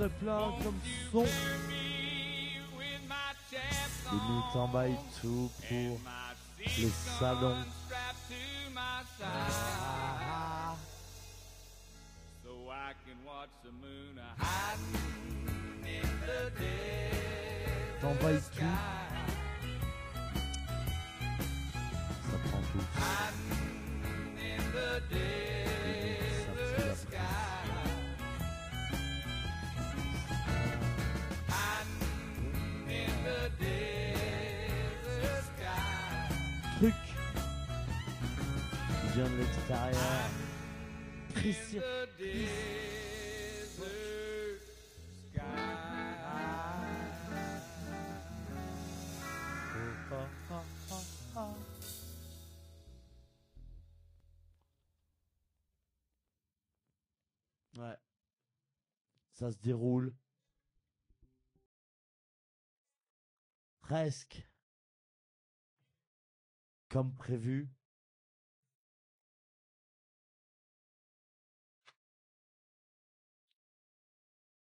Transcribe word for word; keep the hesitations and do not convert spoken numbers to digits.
très plein comme son. Limite en by two pour les salons. Ah. So I can watch the moon hiding in the T'en by desert two. Ça prend tout. hiding in the desert sky hiding in the desert sky Truc qui vient de l'extérieur. Précis. the desert sky. Oh, oh, oh, oh, oh. Ouais. Ça se déroule. Presque. Comme prévu.